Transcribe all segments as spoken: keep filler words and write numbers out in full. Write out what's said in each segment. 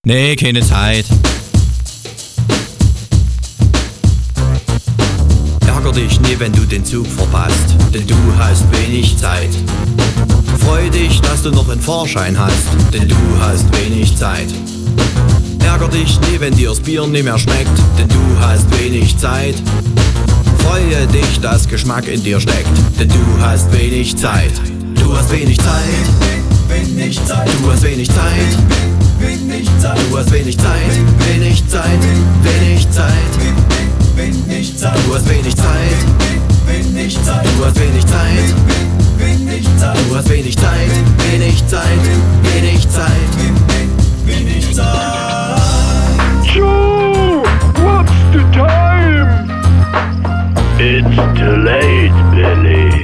Nee, keine Zeit. Ärger dich nie, wenn du den Zug verpasst, denn du hast wenig Zeit. Freu dich, dass du noch einen Fahrschein hast, denn du hast wenig Zeit. Ärger dich nie, wenn dir das Bier nicht mehr schmeckt, denn du hast wenig Zeit. Freue dich, dass Geschmack in dir steckt, denn du hast wenig Zeit. Du hast wenig Zeit. Wenig Zeit. Du hast wenig Zeit. Wenig Zeit. Du hast wenig Zeit. Wenig Zeit. Wenig Zeit. Wenig Zeit. Du hast wenig Zeit. Wenig Zeit. Du hast wenig Zeit. Wenig Zeit. Du hast wenig Zeit. Wenig Zeit. Wenig Zeit. Wenig Zeit. Joe, what's the time? It's too late, Billy.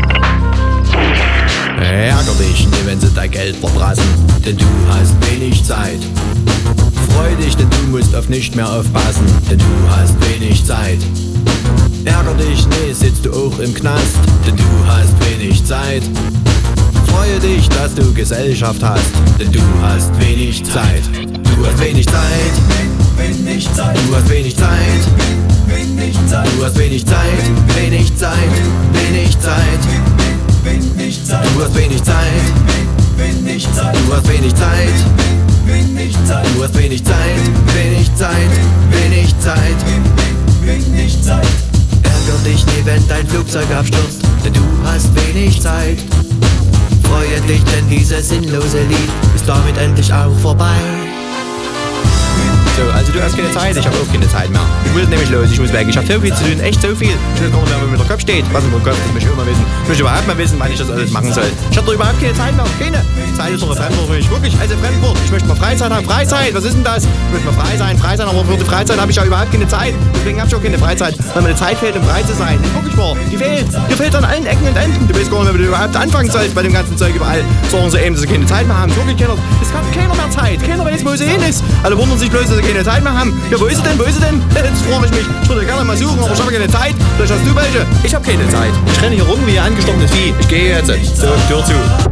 Ärger dich nie, wenn sie dein Geld verprassen, denn du hast wenig Zeit. Freu dich, denn du musst auf nicht mehr aufpassen, denn du hast wenig Zeit. Ärger dich nie, sitzt du auch im Knast, denn du hast wenig Zeit. Freue dich, dass du Gesellschaft hast, denn du hast wenig Zeit. Du hast wenig Zeit. Wenig Zeit. Du hast wenig Zeit. Wenig Zeit. Du hast wenig Zeit. Wenig Zeit. Wenig Zeit. Wenig Zeit. Du hast wenig Zeit. Wenig Zeit. Du hast wenig Zeit. Wenig Zeit. Du hast wenig Zeit. Wenig Zeit. Wenig Zeit. Wenig Zeit. Ärger dich nie, wenn dein Flugzeug abstürzt, denn du hast wenig Zeit. Freue dich, denn dieses sinnlose Lied ist damit endlich auch vorbei. So, also du hast keine Zeit, ich habe auch keine Zeit mehr. Ich muss nämlich los, ich muss weg. Ich habe so viel zu tun, echt so viel. Ich weiß gar nicht mehr, wo mir der Kopf steht. Was denn für ein Kopf, das möchte ich immer wissen. Ich möchte überhaupt mal wissen, wann ich das alles machen soll. Ich habe doch überhaupt keine Zeit mehr. Keine. Zeit ist doch ein Fremdwort für mich. Wirklich, also Fremdwort. Ich möchte mal Freizeit haben. Freizeit, was ist denn das? Ich möchte mal frei sein, frei sein, aber für die Freizeit habe ich ja überhaupt keine Zeit. Deswegen habe ich auch keine Freizeit, weil mir die Zeit fehlt, um frei zu sein. Nee, wirklich wahr. Die fehlt. Die fehlt an allen Ecken und Enden. Du weißt gar nicht mehr, wie du überhaupt anfangen sollst bei dem ganzen Zeug überall. Sagen sie eben, dass sie keine Zeit mehr haben. Wirklich keiner. Es hat keiner mehr Zeit. Keiner weiß, wo sie hin ist. Alle wundern sich bloß, dass sie keine Zeit mehr haben. Ja, wo ist sie denn? Wo ist sie denn? Jetzt frage ich mich. Ich würde gerne mal suchen, aber ich habe keine Zeit. Vielleicht hast du welche. Ich habe keine Zeit. Ich renne hier rum wie ein angestochenes Vieh. Ich gehe jetzt. So, Tür zu.